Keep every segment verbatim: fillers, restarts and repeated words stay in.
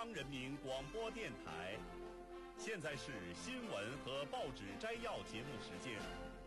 央人民广播电台，现在是新闻和报纸摘要节目时间。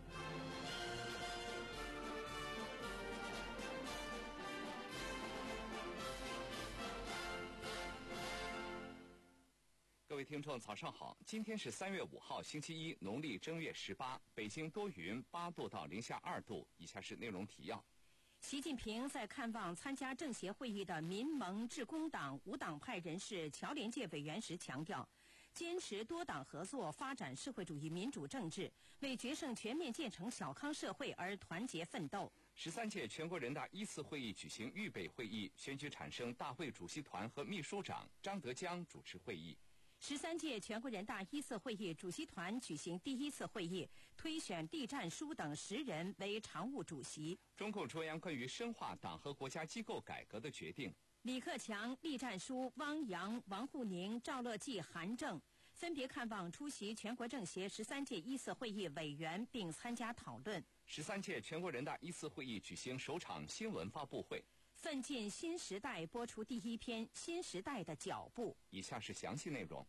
各位听众早上好，今天是三月五号星期一，农历正月十八，北京多云，八度到零下二度。以下是内容提要。 习近平在看望参加政协会议的民盟致公党无党派人士侨联界委员时强调，坚持多党合作，发展社会主义民主政治，为决胜全面建成小康社会而团结奋斗。 十三届全国人大一次会议举行预备会议，选举产生大会主席团和秘书长，张德江主持会议。 十三届全国人大一次会议主席团举行第一次会议，推选栗战书等十人为常务主席。 中共中央关于深化党和国家机构改革的决定。 李克强、栗战书、汪洋、王沪宁、赵乐际、韩正分别看望出席全国政协十三届一次会议委员，并参加讨论。 十三届全国人大一次会议举行首场新闻发布会。 奋进新时代播出第一篇《新时代的脚步》。 以下是详细内容。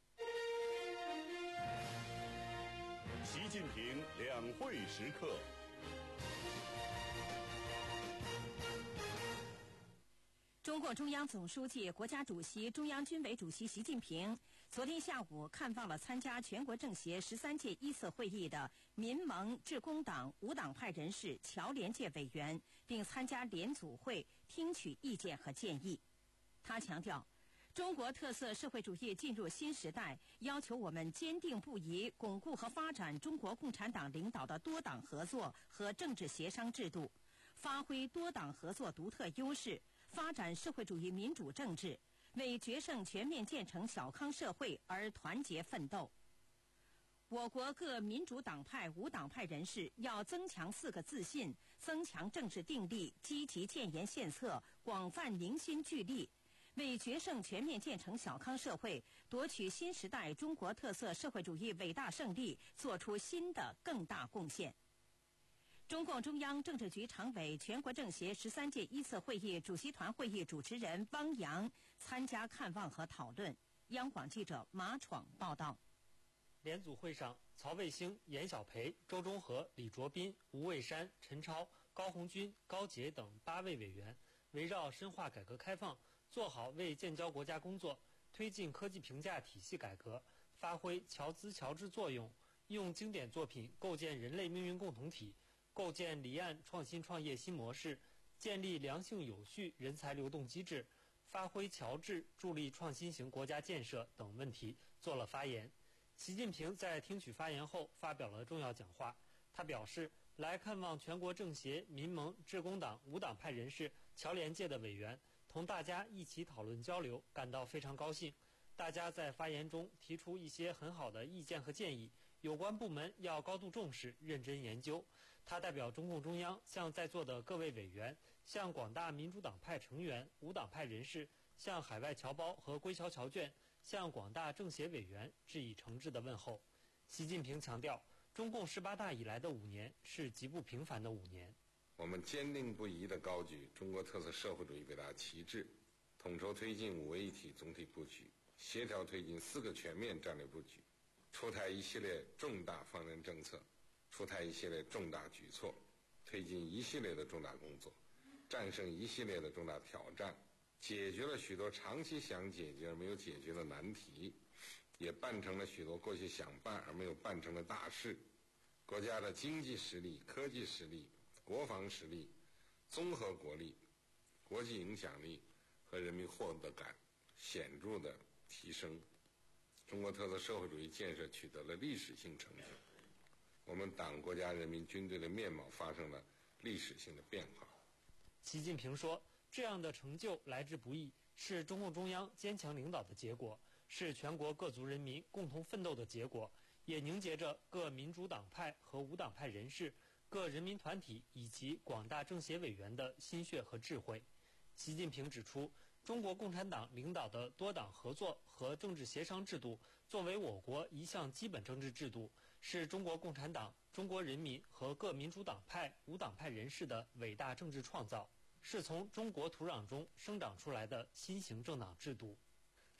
习近平两会时刻。 中共中央总书记、国家主席、中央军委主席习近平昨天下午看望了参加全国政协十三届一次会议的民盟致公党无党派人士侨联界委员，并参加联组会，听取意见和建议。他强调，中国特色社会主义进入新时代，要求我们坚定不移巩固和发展中国共产党领导的多党合作和政治协商制度，发挥多党合作独特优势，发展社会主义民主政治，为决胜全面建成小康社会而团结奋斗。我国各民主党派、无党派人士要增强四个自信，增强政治定力，积极建言献策，广泛凝心聚力，为决胜全面建成小康社会，夺取新时代中国特色社会主义伟大胜利，做出新的更大贡献。中共中央政治局常委、全国政协十三届一次会议主席团会议主持人汪洋参加看望和讨论。央广记者马闯报道。 联组会上，曹卫星、严小培、周忠和、李卓斌、吴卫山、陈超、高红军、高杰等八位委员围绕深化改革开放，做好为建交国家工作，推进科技评价体系改革，发挥侨资侨智作用，用经典作品构建人类命运共同体，构建离岸创新创业新模式，建立良性有序人才流动机制，发挥侨智助力创新型国家建设等问题做了发言。习近平在听取发言后发表了重要讲话。他表示，来看望全国政协、民盟、致公党无党派人士侨联界的委员，同大家一起讨论交流，感到非常高兴。大家在发言中提出一些很好的意见和建议，有关部门要高度重视，认真研究。他代表中共中央向在座的各位委员，向广大民主党派成员、无党派人士，向海外侨胞和归侨侨眷，向广大政协委员致以诚挚的问候。习近平强调，中共十八大以来的五年是极不平凡的五年。 我们坚定不移地高举中国特色社会主义伟大旗帜，统筹推进五位一体总体布局，协调推进四个全面战略布局，出台一系列重大方针政策，出台一系列重大举措，推进一系列的重大工作，战胜一系列的重大挑战，解决了许多长期想解决而没有解决的难题，也办成了许多过去想办而没有办成的大事。国家的经济实力、科技实力、国防实力、综合国力、国际影响力和人民获得感显著的提升，中国特色社会主义建设取得了历史性成就，我们党、国家、人民、军队的面貌发生了历史性的变化。 习近平说，这样的成就来之不易，是中共中央坚强领导的结果，是全国各族人民共同奋斗的结果，也凝结着各民主党派和无党派人士、各人民团体以及广大政协委员的心血和智慧。习近平指出，中国共产党领导的多党合作和政治协商制度作为我国一项基本政治制度，是中国共产党、中国人民和各民主党派、无党派人士的伟大政治创造，是从中国土壤中生长出来的新型政党制度。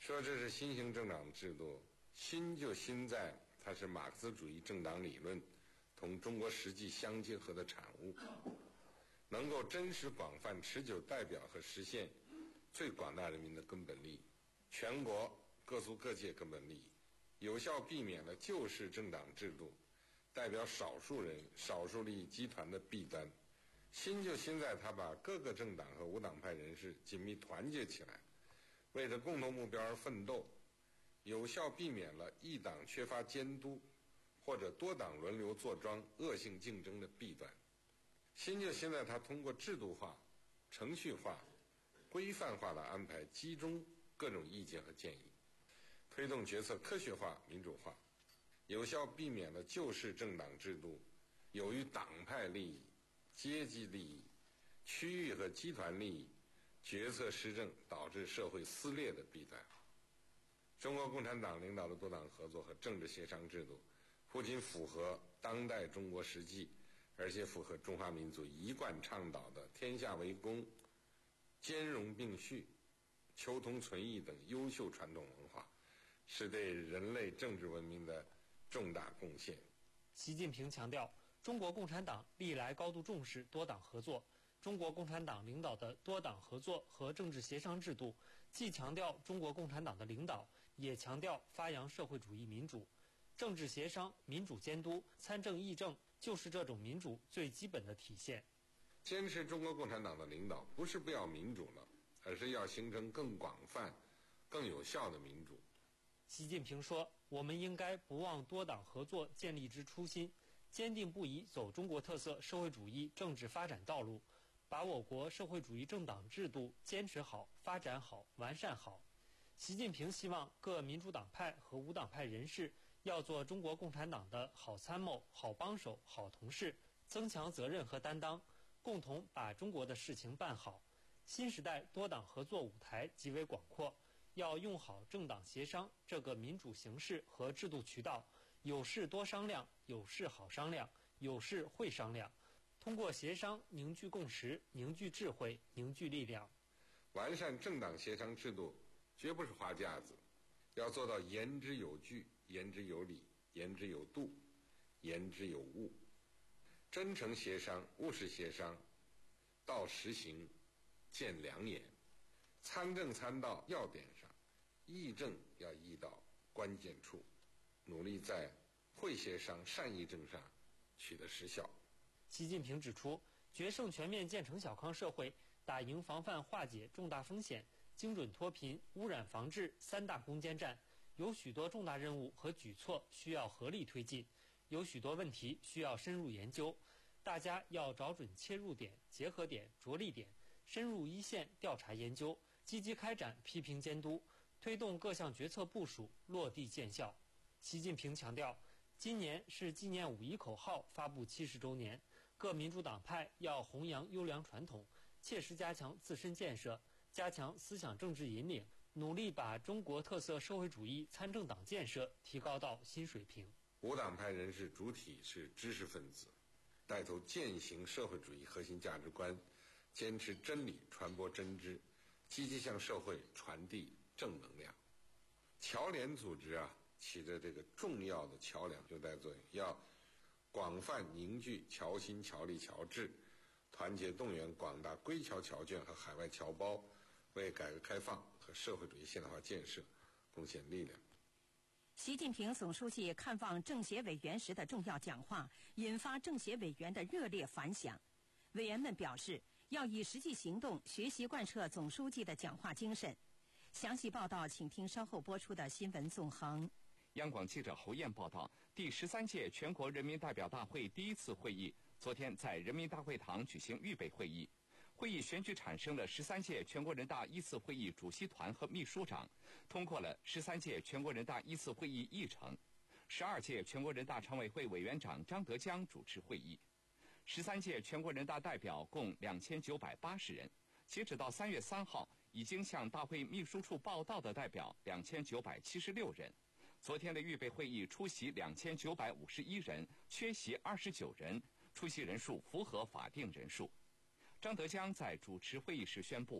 说这是新型政党制度，新就新在它是马克思主义政党理论同中国实际相结合的产物，能够真实广泛持久代表和实现最广大人民的根本利益，全国各族各界根本利益，有效避免了旧式政党制度代表少数人少数利益集团的弊端。新就新在它把各个政党和无党派人士紧密团结起来，为着共同目标而奋斗，有效避免了一党缺乏监督或者多党轮流坐庄恶性竞争的弊端。新就新在它通过制度化、程序化、规范化的安排集中各种意见和建议，推动决策科学化、民主化，有效避免了旧式政党制度由于党派利益、阶级利益、区域和集团利益决策失政导致社会撕裂的弊端。中国共产党领导的多党合作和政治协商制度不仅符合当代中国实际，而且符合中华民族一贯倡导的天下为公、兼容并蓄、求同存异等优秀传统文化，是对人类政治文明的重大贡献。 习近平强调，中国共产党历来高度重视多党合作。中国共产党领导的多党合作和政治协商制度，既强调中国共产党的领导，也强调发扬社会主义民主。政治协商、民主监督、参政议政，就是这种民主最基本的体现。 坚持中国共产党的领导，不是不要民主了，而是要形成更广泛、更有效的民主。 习近平说，我们应该不忘多党合作建立之初心，坚定不移走中国特色社会主义政治发展道路，把我国社会主义政党制度坚持好、发展好、完善好。习近平希望各民主党派和无党派人士要做中国共产党的好参谋、好帮手、好同事，增强责任和担当，共同把中国的事情办好。新时代多党合作舞台极为广阔，要用好政党协商这个民主形式和制度渠道，有事多商量，有事好商量，有事会商量，通过协商凝聚共识，凝聚智慧，凝聚力量。 完善政党协商制度绝不是花架子，要做到言之有据、言之有理、言之有度、言之有物，真诚协商、务实协商，到实行见良言，参政参到要点上，议政要议到关键处，努力在会协商、善议政上取得实效。 习近平指出，决胜全面建成小康社会，打赢防范化解重大风险、精准脱贫、污染防治三大攻坚战，有许多重大任务和举措需要合力推进，有许多问题需要深入研究。大家要找准切入点、结合点、着力点，深入一线调查研究，积极开展批评监督，推动各项决策部署落地见效。习近平强调，今年是纪念五一口号发布七十周年，各民主党派要弘扬优良传统，切实加强自身建设，加强思想政治引领，努力把中国特色社会主义参政党建设提高到新水平。 无党派人士主体是知识分子，带头践行社会主义核心价值观，坚持真理，传播真知，积极向社会传递正能量。侨联组织啊，起着这个重要的桥梁纽带作用，要广泛凝聚侨心、侨力、侨智，团结动员广大归侨侨眷和海外侨胞，为改革开放和社会主义现代化建设贡献力量。 习近平总书记看望政协委员时的重要讲话，引发政协委员的热烈反响。委员们表示，要以实际行动学习贯彻总书记的讲话精神。详细报道，请听稍后播出的新闻纵横。 央广记者侯燕报道，第十三届全国人民代表大会第一次会议昨天在人民大会堂举行预备会议。会议选举产生了十三届全国人大一次会议主席团和秘书长，通过了十三届全国人大一次会议议程。十二届全国人大常委会委员长张德江主持会议。十三届全国人大代表共两千九百八十人，截止到三月三号，已经向大会秘书处报到的代表两千九百七十六人。昨天的预备会议出席两千九百五十一人，缺席二十九人，出席人数符合法定人数。张德江在主持会议时宣布，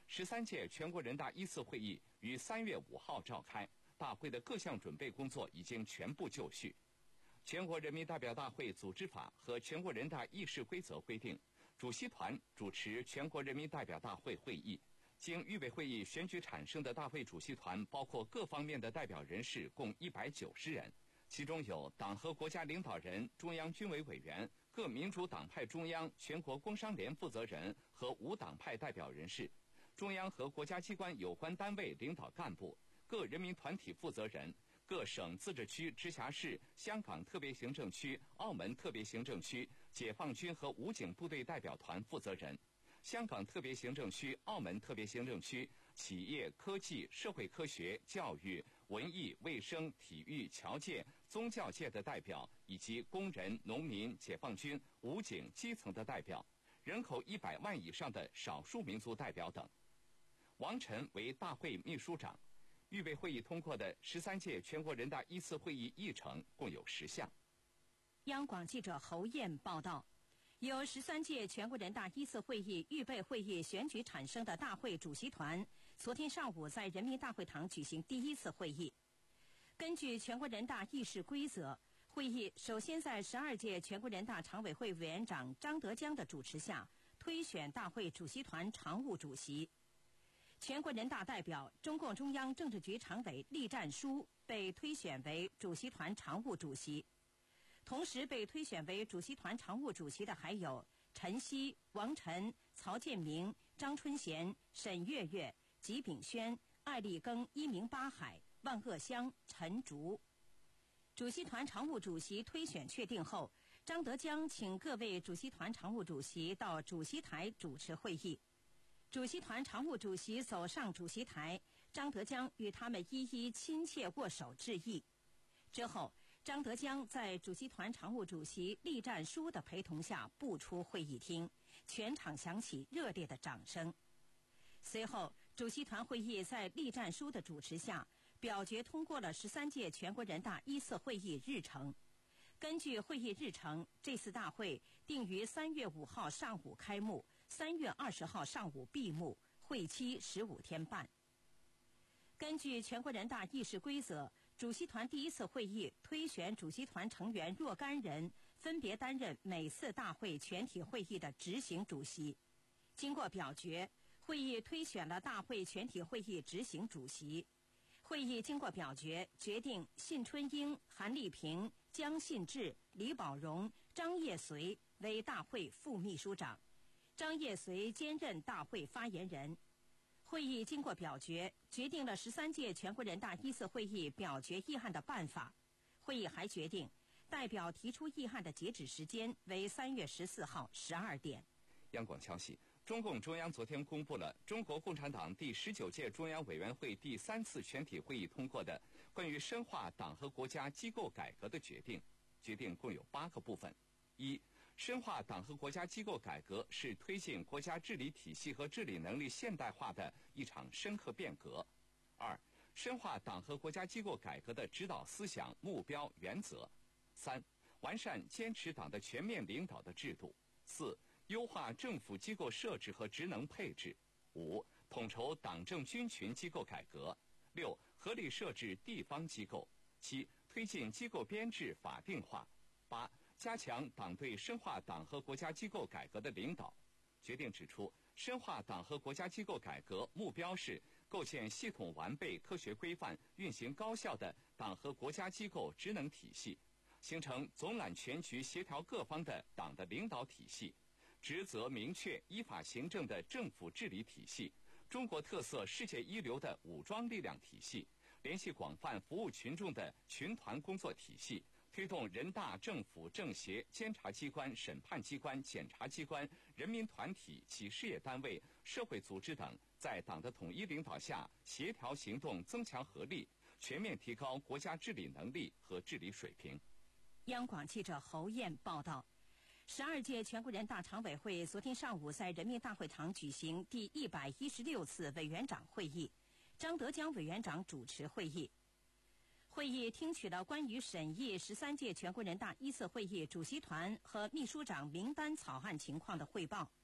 十三届全国人大一次会议于三月五号召开，大会的各项准备工作已经全部就绪。全国人民代表大会组织法和全国人大议事规则规定，主席团主持全国人民代表大会会议。经预备会议选举产生的大会主席团包括各方面的代表人士共一百九十人，其中有党和国家领导人、中央军委委员、各民主党派中央、全国工商联负责人和无党派代表人士，中央和国家机关有关单位领导干部、各人民团体负责人、各省、自治区、直辖市、香港特别行政区、澳门特别行政区、解放军和武警部队代表团负责人、香港特别行政区、澳门特别行政区企业、科技、社会科学、教育、文艺、卫生、体育、侨界、宗教界的代表，以及工人、农民、解放军、武警基层的代表，人口一百万以上的少数民族代表等。王晨为大会秘书长。预备会议通过的十三届全国人大一次会议议程共有十项。 央广记者侯燕报道，由十三届全国人大一次会议预备会议选举产生的大会主席团，昨天上午在人民大会堂举行第一次会议。根据全国人大议事规则，会议首先在十二届全国人大常委会委员长张德江的主持下，推选大会主席团常务主席。全国人大代表、中共中央政治局常委栗战书被推选为主席团常务主席。同时被推选为主席团常务主席的还有陈希、王晨、曹建明、张春贤、沈月月、吉炳轩、艾立庚、一鸣八海、万鄂湘、陈竹。主席团常务主席推选确定后，张德江请各位主席团常务主席到主席台主持会议。主席团常务主席走上主席台，张德江与他们一一亲切握手致意。之后，张德江在主席团常务主席栗战书的陪同下步出会议厅，全场响起热烈的掌声。随后，主席团会议在栗战书的主持下，表决通过了十三届全国人大一次会议日程。根据会议日程，这次大会定于三月五号上午开幕，三月二十号上午闭幕，会期十五天半。根据全国人大议事规则，主席团第一次会议推选主席团成员若干人，分别担任每次大会全体会议的执行主席。经过表决，会议推选了大会全体会议执行主席。会议经过表决，决定信春英、韩丽萍、江信志、李宝荣、张业遂为大会副秘书长，张业遂兼任大会发言人。会议经过表决，决定了十三届全国人大一次会议表决议案的办法。会议还决定，代表提出议案的截止时间为三月十四号十二点。 央广消息，中共中央昨天公布了中国共产党第十九届中央委员会第三次全体会议通过的关于深化党和国家机构改革的决定。决定共有八个部分：一、深化党和国家机构改革是推进国家治理体系和治理能力现代化的一场深刻变革；二、深化党和国家机构改革的指导思想、目标、原则；三、完善坚持党的全面领导的制度；四、优化政府机构设置和职能配置；五、统筹党政军群机构改革；六、合理设置地方机构；七、推进机构编制法定化；八、加强党对深化党和国家机构改革的领导。决定指出，深化党和国家机构改革目标是构建系统完备、科学规范、运行高效的党和国家机构职能体系，形成总揽全局、协调各方的党的领导体系，职责明确、依法行政的政府治理体系，中国特色、世界一流的武装力量体系，联系广泛、服务群众的群团工作体系，推动人大、政府、政协、监察机关、审判机关、检察机关、人民团体及事业单位、社会组织等在党的统一领导下协调行动，增强合力，全面提高国家治理能力和治理水平。 央广记者侯燕报道。十二届全国人大常委会昨天上午在人民大会堂举行第一百一十六次委员长会议，张德江委员长主持会议。会议听取了关于审议十三届全国人大一次会议主席团和秘书长名单草案情况的汇报，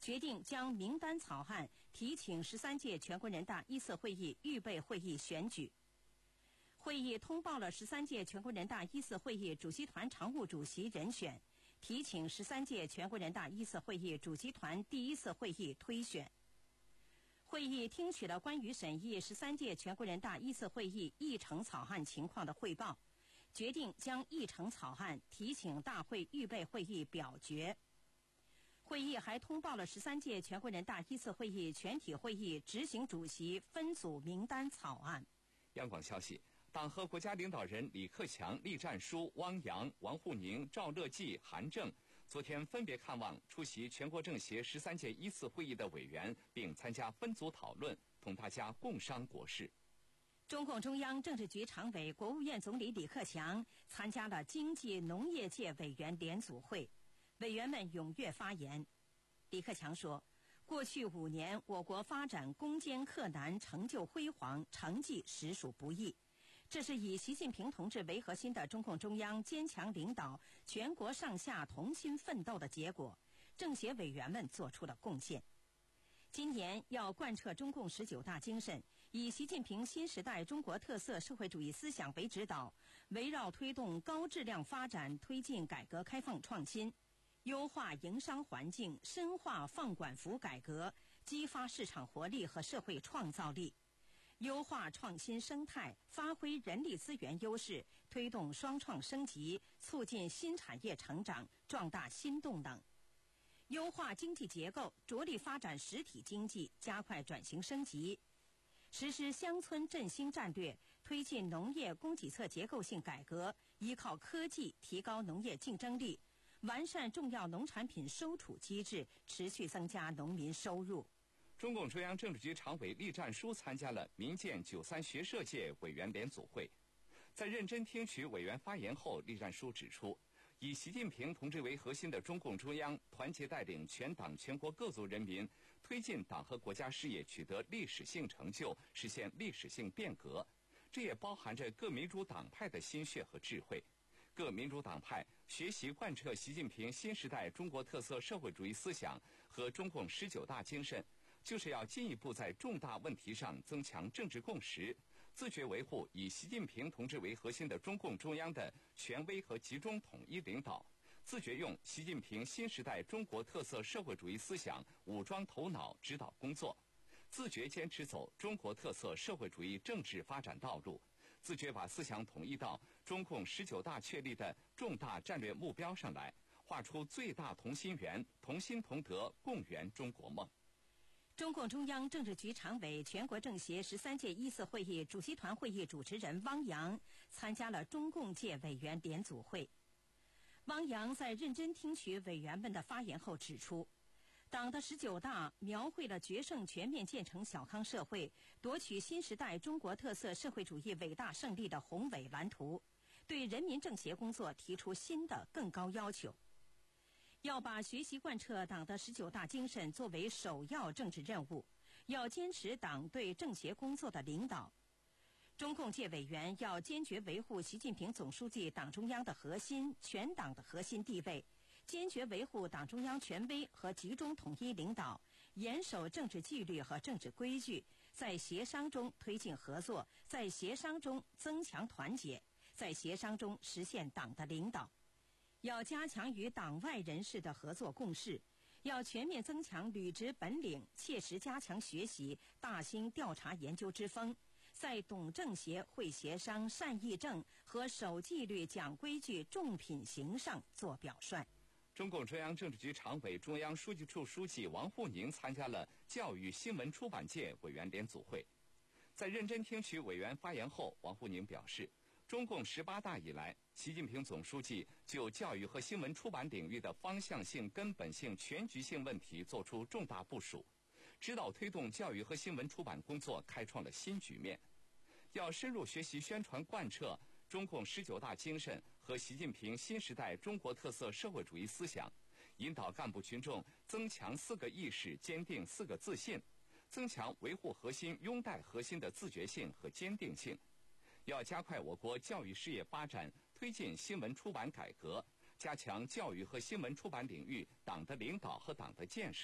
决定将名单草案提请十三届全国人大一次会议预备会议选举。会议通报了十三届全国人大一次会议主席团常务主席人选，提请十三届全国人大一次会议主席团第一次会议推选。会议听取了关于审议十三届全国人大一次会议议程草案情况的汇报，决定将议程草案提请大会预备会议表决。会议还通报了十三届全国人大一次会议全体会议执行主席分组名单草案。 央广消息，党和国家领导人李克强、栗战书、汪洋、王沪宁、赵乐际、韩正昨天分别看望出席全国政协十三届一次会议的委员，并参加分组讨论，同大家共商国事。 中共中央政治局常委、国务院总理李克强参加了经济农业界委员联组会，委员们踊跃发言。李克强说，过去五年我国发展攻坚克难，成就辉煌，成绩实属不易。这是以习近平同志为核心的中共中央坚强领导，全国上下同心奋斗的结果，政协委员们做出了贡献。今年要贯彻中共十九大精神，以习近平新时代中国特色社会主义思想为指导，围绕推动高质量发展，推进改革开放创新，优化营商环境，深化放管服改革，激发市场活力和社会创造力，优化创新生态，发挥人力资源优势，推动双创升级，促进新产业成长，壮大新动能。优化经济结构，着力发展实体经济，加快转型升级，实施乡村振兴战略，推进农业供给侧结构性改革，依靠科技提高农业竞争力，完善重要农产品收储机制，持续增加农民收入。 中共中央政治局常委栗战书参加了民建九三学社界委员联组会，在认真听取委员发言后，栗战书指出，以习近平同志为核心的中共中央团结带领全党全国各族人民，推进党和国家事业取得历史性成就，实现历史性变革。这也包含着各民主党派的心血和智慧。各民主党派学习贯彻习近平新时代中国特色社会主义思想和中共十九大精神，就是要进一步在重大问题上增强政治共识，自觉维护以习近平同志为核心的中共中央的权威和集中统一领导，自觉用习近平新时代中国特色社会主义思想武装头脑指导工作，自觉坚持走中国特色社会主义政治发展道路，自觉把思想统一到中共十九大确立的重大战略目标上来，画出最大同心圆，同心同德，共圆中国梦。 中共中央政治局常委、全国政协十三届一次会议主席团会议主持人汪洋参加了中共界委员联组会。汪洋在认真听取委员们的发言后指出，党的十九大描绘了决胜全面建成小康社会、夺取新时代中国特色社会主义伟大胜利的宏伟蓝图，对人民政协工作提出新的更高要求。要把学习贯彻党的十九大精神作为首要政治任务，要坚持党对政协工作的领导。中共界委员要坚决维护习近平总书记党中央的核心、全党的核心地位，坚决维护党中央权威和集中统一领导，严守政治纪律和政治规矩，在协商中推进合作，在协商中增强团结，在协商中实现党的领导。要加强与党外人士的合作共事，要全面增强履职本领，切实加强学习，大兴调查研究之风，在懂政协、会协商、善议政和守纪律、讲规矩、重品行上做表率。 中共中央政治局常委、中央书记处书记王沪宁参加了教育新闻出版界委员联组会，在认真听取委员发言后，王沪宁表示，中共十八大以来，习近平总书记就教育和新闻出版领域的方向性、根本性、全局性问题作出重大部署，指导推动教育和新闻出版工作开创了新局面。要深入学习宣传贯彻中共十九大精神和习近平新时代中国特色社会主义思想，引导干部群众增强四个意识，坚定四个自信，增强维护核心、拥戴核心的自觉性和坚定性。要加快我国教育事业发展，推进新闻出版改革，加强教育和新闻出版领域党的领导和党的建设，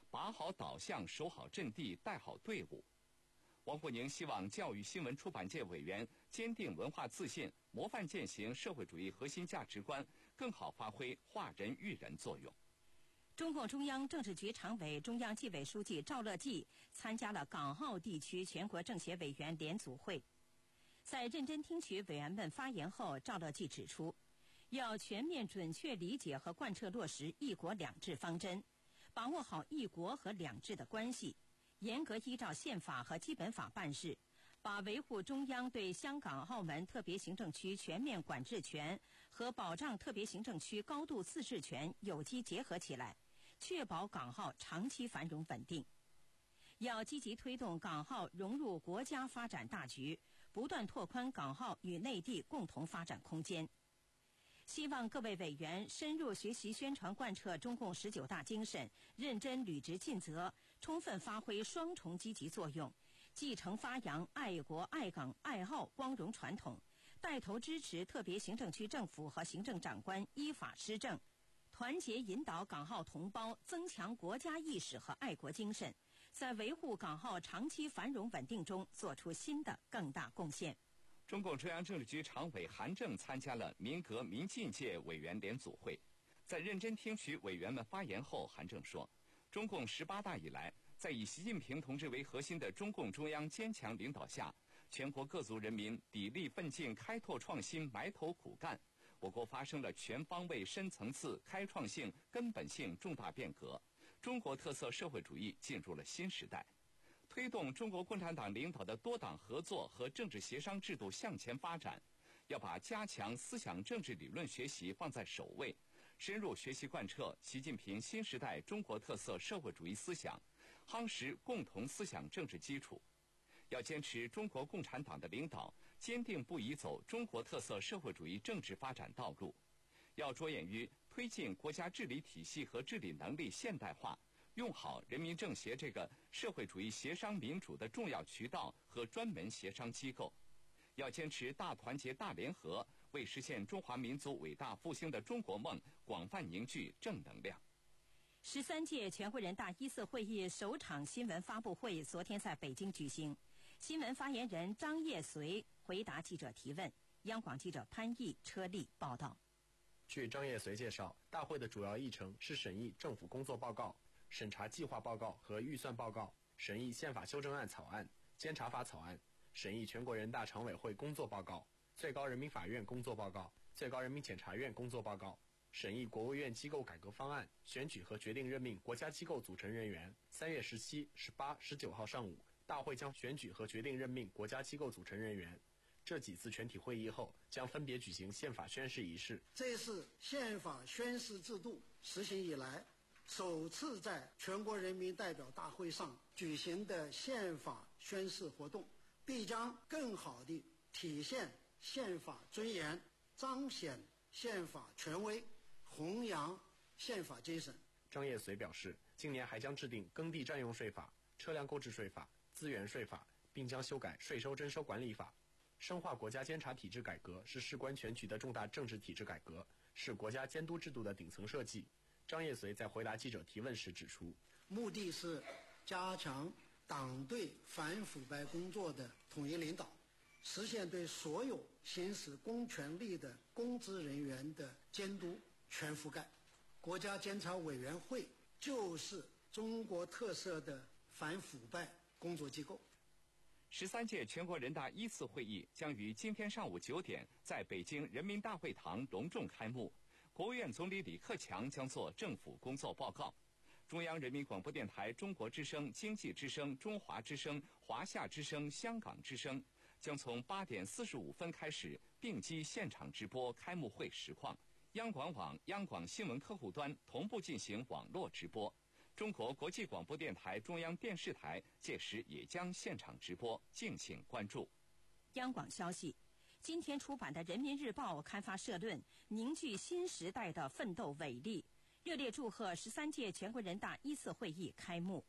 把好导向，守好阵地，带好队伍。王沪宁希望教育新闻出版界委员坚定文化自信，模范践行社会主义核心价值观，更好发挥化人育人作用。 中共中央政治局常委、中央纪委书记赵乐际参加了港澳地区全国政协委员联组会。在认真听取委员们发言后，赵乐际指出，要全面准确理解和贯彻落实一国两制方针，把握好一国和两制的关系，严格依照宪法和基本法办事，把维护中央对香港、澳门特别行政区全面管制权和保障特别行政区高度自治权有机结合起来，确保港澳长期繁荣稳定。要积极推动港澳融入国家发展大局，不断拓宽港澳与内地共同发展空间。希望各位委员深入学习宣传贯彻中共十九大精神，认真履职尽责，充分发挥双重积极作用，继承发扬爱国爱港爱澳光荣传统，带头支持特别行政区政府和行政长官依法施政，团结引导港澳同胞增强国家意识和爱国精神，在维护港澳长期繁荣稳定中做出新的更大贡献。 中共中央政治局常委韩正参加了民革民进界委员联组会，在认真听取委员们发言后，韩正说，中共十八大以来，在以习近平同志为核心的中共中央坚强领导下，全国各族人民砥砺奋进，开拓创新，埋头苦干，我国发生了全方位、深层次、开创性、根本性重大变革，中国特色社会主义进入了新时代。推动中国共产党领导的多党合作和政治协商制度向前发展，要把加强思想政治理论学习放在首位，深入学习贯彻习近平新时代中国特色社会主义思想，夯实共同思想政治基础。要坚持中国共产党的领导，坚定不移走中国特色社会主义政治发展道路。要着眼于推进国家治理体系和治理能力现代化，用好人民政协这个社会主义协商民主的重要渠道和专门协商机构。要坚持大团结大联合，为实现中华民族伟大复兴的中国梦广泛凝聚正能量。 十三届全国人大一次会议首场新闻发布会昨天在北京举行，新闻发言人张业遂回答记者提问。央广记者潘毅、车丽报道。 据张业遂介绍，大会的主要议程是审议政府工作报告、审查计划报告和预算报告，审议宪法修正案草案、监察法草案，审议全国人大常委会工作报告、最高人民法院工作报告、最高人民检察院工作报告，审议国务院机构改革方案，选举和决定任命国家机构组成人员。三月十七、十八、十九号上午，大会将选举和决定任命国家机构组成人员。这几次全体会议后，将分别举行宪法宣誓仪式。 这是宪法宣誓制度实行以来首次在全国人民代表大会上举行的宪法宣誓活动，必将更好地体现宪法尊严，彰显宪法权威，弘扬宪法精神。 张业遂表示，今年还将制定耕地占用税法、车辆购置税法、资源税法，并将修改税收征收管理法。深化国家监察体制改革是事关全局的重大政治体制改革，是国家监督制度的顶层设计。张业遂在回答记者提问时指出， 目的是加强党对反腐败工作的统一领导，实现对所有行使公权力的公职人员的监督全覆盖。国家监察委员会就是中国特色的反腐败工作机构。 十三届全国人大一次会议将于今天上午九点在北京人民大会堂隆重开幕。国务院总理李克强将作政府工作报告。中央人民广播电台中国之声、经济之声、中华之声、华夏之声、香港之声将从八点四十五分开始并机现场直播开幕会实况。央广网、央广新闻客户端同步进行网络直播。中国国际广播电台、中央电视台届时也将现场直播，敬请关注。 央广消息，今天出版的《人民日报》刊发社论，凝聚新时代的奋斗伟力，热烈祝贺十三届全国人大一次会议开幕。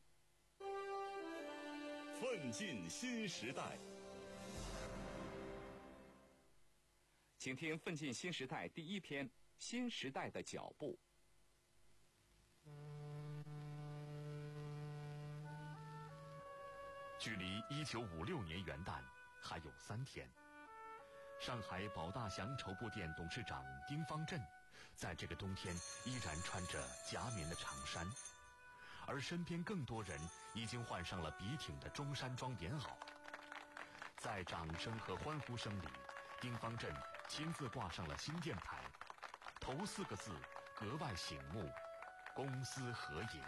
奋进新时代， 请听《奋进新时代》第一篇：新时代的脚步。 距离一九五六年元旦还有三天。上海保大祥绸布店董事长丁方震，在这个冬天依然穿着夹棉的长衫，而身边更多人已经换上了笔挺的中山装棉袄。在掌声和欢呼声里，丁方震亲自挂上了新店牌，头四个字格外醒目：公私合营。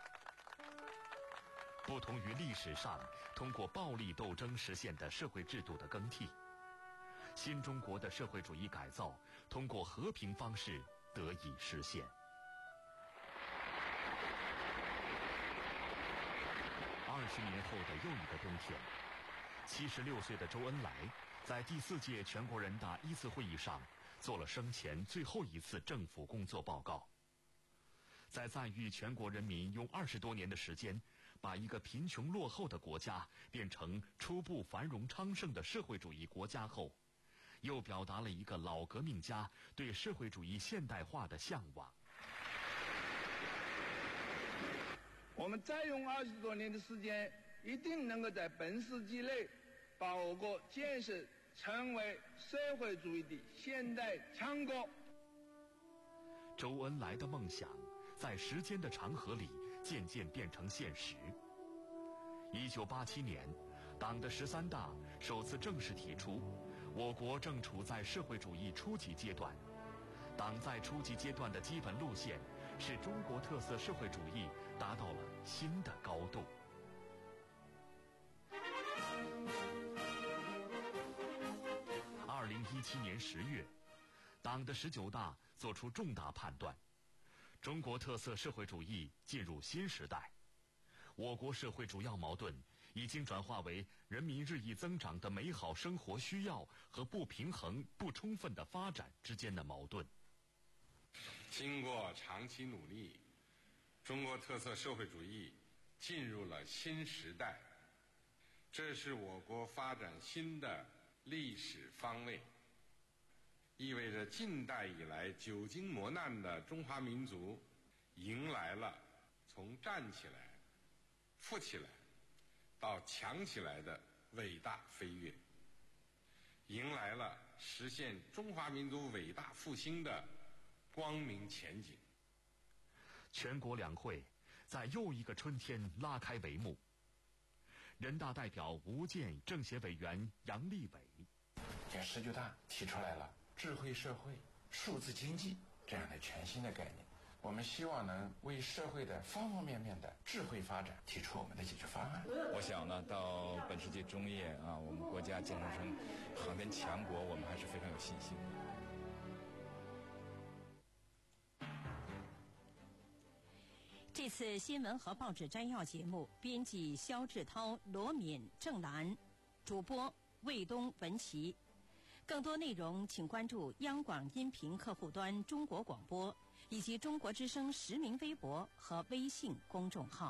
不同于历史上通过暴力斗争实现的社会制度的更替，新中国的社会主义改造通过和平方式得以实现。二十年后的又一个冬天，七十六岁的周恩来在第四届全国人大一次会议上做了生前最后一次政府工作报告。在赞誉全国人民用二十多年的时间把一个贫穷落后的国家变成初步繁荣昌盛的社会主义国家后，又表达了一个老革命家对社会主义现代化的向往。 我们再用二十多年的时间，一定能够在本世纪内把我国建设成为社会主义的现代强国。 周恩来的梦想在时间的长河里渐渐变成现实。一九八七年，党的十三大首次正式提出，我国正处在社会主义初级阶段。党在初级阶段的基本路线使中国特色社会主义达到了新的高度。二零一七年十月，党的十九大作出重大判断，中国特色社会主义进入新时代。我国社会主要矛盾已经转化为人民日益增长的美好生活需要和不平衡不充分的发展之间的矛盾。 经过长期努力，中国特色社会主义进入了新时代，这是我国发展新的历史方位，意味着近代以来久经磨难的中华民族迎来了从站起来、富起来到强起来的伟大飞跃，迎来了实现中华民族伟大复兴的光明前景。 全国两会在又一个春天拉开帷幕。人大代表吴健政协委员杨利伟， 这十九大提出来了智慧社会、数字经济这样的全新的概念，我们希望能为社会的方方面面的智慧发展提出我们的解决方案。 我想呢，到本世纪中叶啊，我们国家建设成航天强国，我们还是非常有信心的。 这次新闻和报纸摘要节目，编辑肖志涛、罗敏、郑兰，主播魏东、文琪。更多内容请关注央广音频客户端中国广播以及中国之声实名微博和微信公众号。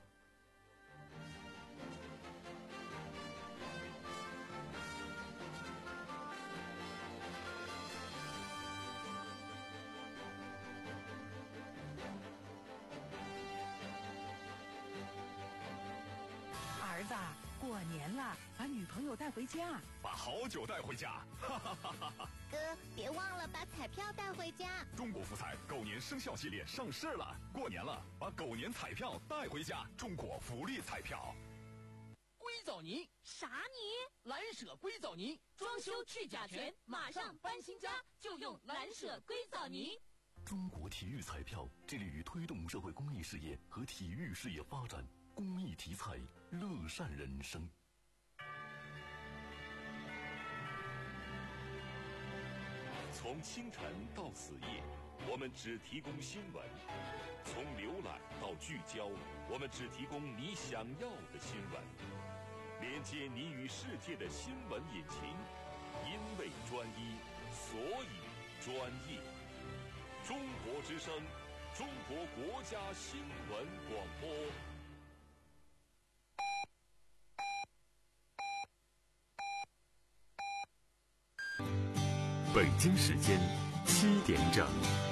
儿子，过年了，把女朋友带回家， 把好酒带回家，哈哈哈哈哈！ 哥，别忘了把彩票带回家。 中国福彩狗年生肖系列上市了，过年了，把狗年彩票带回家。中国福利彩票。 硅藻泥？ 啥泥？ 蓝舍硅藻泥，装修去甲醛，马上搬新家就用蓝舍硅藻泥。 中国体育彩票致力于推动社会公益事业和体育事业发展，公益题材，乐善人生。 从清晨到死夜，我们只提供新闻；从浏览到聚焦，我们只提供你想要的新闻。连接你与世界的新闻引擎，因为专一，所以专业。中国之声，中国国家新闻广播。 北京时间七点整。